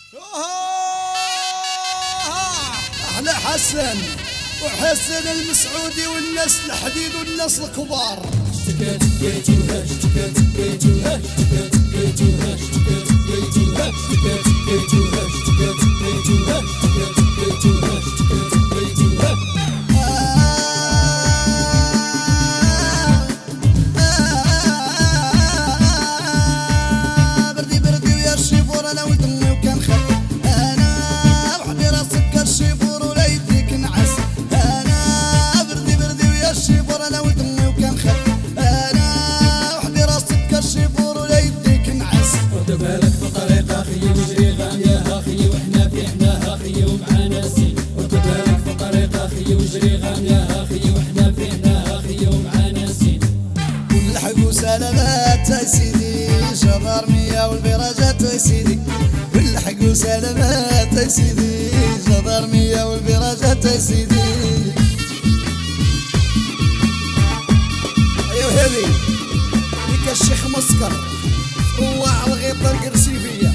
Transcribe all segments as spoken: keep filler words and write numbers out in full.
أحلى حسن وحسن المسعودي والناس الحديد والناس الكبار. اشتكيت بيتوها اشتكيت بيتوها اشتكيت بيتوها اشتكيت بيتوها اشتكيت بيتوها اشتكيت بيتوها اشتكيت بيتوها اشتكيت بيتوها. بردي بردي ويا الشيفور انا ولد امي وكان خف. انا وحدي راسك الشيفور ولا يديك نعس. انا بردي بردي ويا الشيفور انا ولد امي وكان خف. انا وحدي راسك الشيفور ولا يديك نعس. خد بالك في طريق اخي وجري غامية اخي واحنا في حناها اخي ومعانا سين. خد بالك في طريق اخي وجري غامية اخي واحنا في حناها اخي ومعانا سين. والحق وسلامات يا سيدي جدارمية والبراجات يا سيدي. والحق وسلامات يا سيدي جدارمية والبراجات يا سيدي. ايوا هذي ديك الشيخ مسكر هو على الغيطة القرشيفية.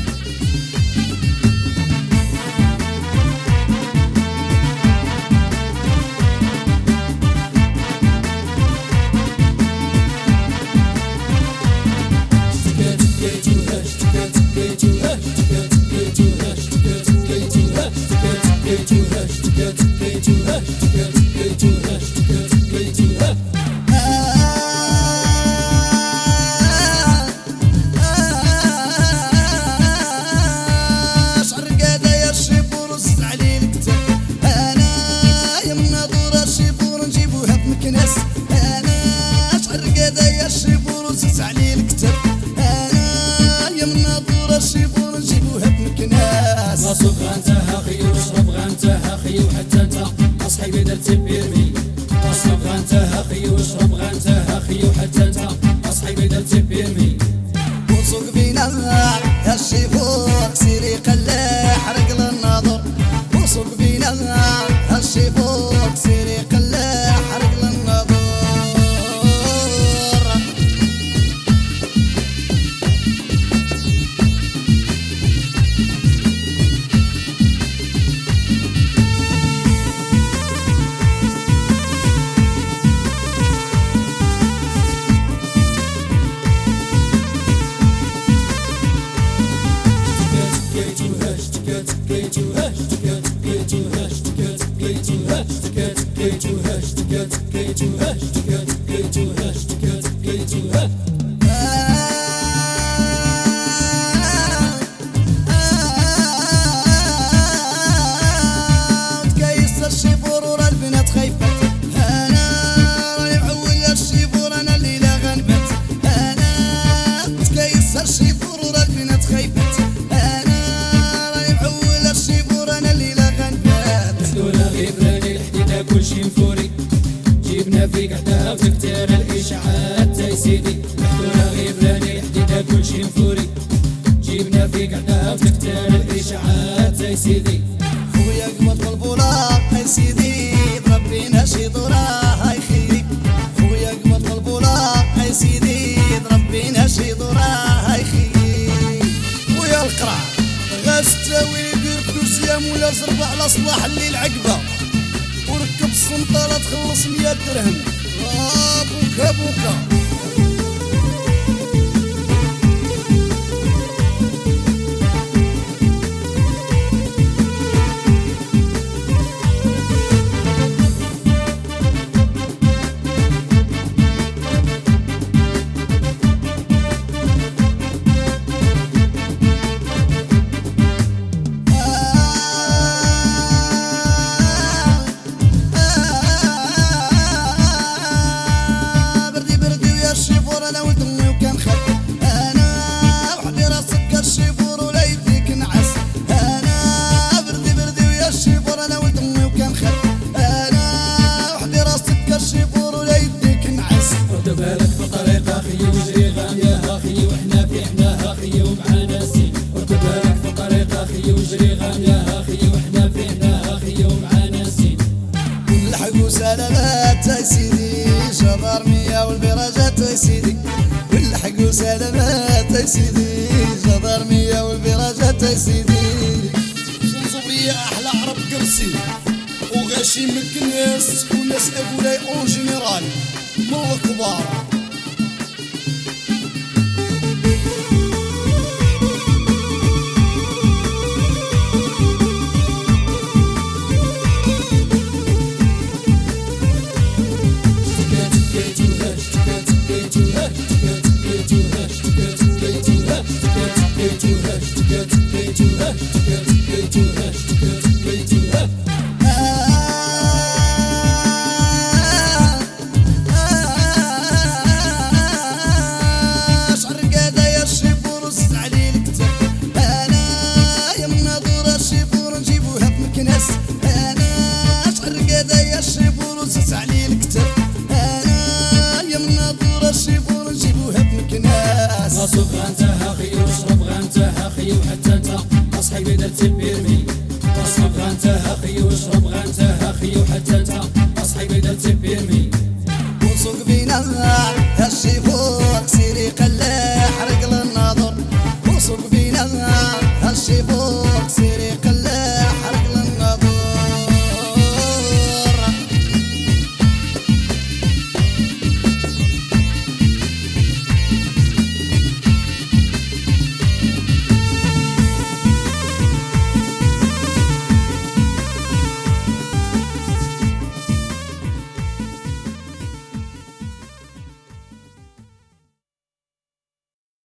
صب غنتها اخي واشرب غنتها اخي وحتى انت اصحابي درت بيرمي. صب غنتها اخي واشرب غنتها اخي وحتى انت اصحابي درت بيرمي. وسوق بينا يا الشيفور سيري قلع حرق للناظر. وسوق بينا يا الشيفور سيري قلع حرق للناظر. تكيس الشيفور ورا البنات خايفة. انا راني معول يا الشيفور انا الليلة غنبت. انا تكيس الشيفور ورا البنات خايفة. انا راني معول الشيفور انا الليلة غنبت. حدونا غير راني الحديدة كلشي مفوري. جيبنا في قعدة وتكتر الاشاعات يا سيدي. حدونا غير راني الحديدة كلشي مفوري. جيبنا في قعدة وتكتر الاشاعات يا سيدي. خويا قمت بالبولاق يا سيدي ضرب بينا شي ضراه هاي خيري. خويا قمت بالبولاق يا سيدي ضرب بينا شي ضراه هاي خيري. خويا القرع غاستاوي يدير دوسيام ولا زربع على صلاح الليل عقبه. وركب السنطره تخلص مية درهم. آه بوكا بوكا. سلامات يا سيدي جدارمية والبراجات يا سيدي. والحق وسلامات يا سيدي جدارمية والبراجات يا سيدي. يا احلى عرب كرسي وغاشي مكناس وناس ابولاي اون جينيرال من الكبار. اصب غنتها خي واشرب غنتها خي وحتى انت اصحابي درت البيرمي. اصب غنتها خي واشرب غنتها خي وحتى انت اصحابي درت البيرمي. وسوق بينا هالشيفور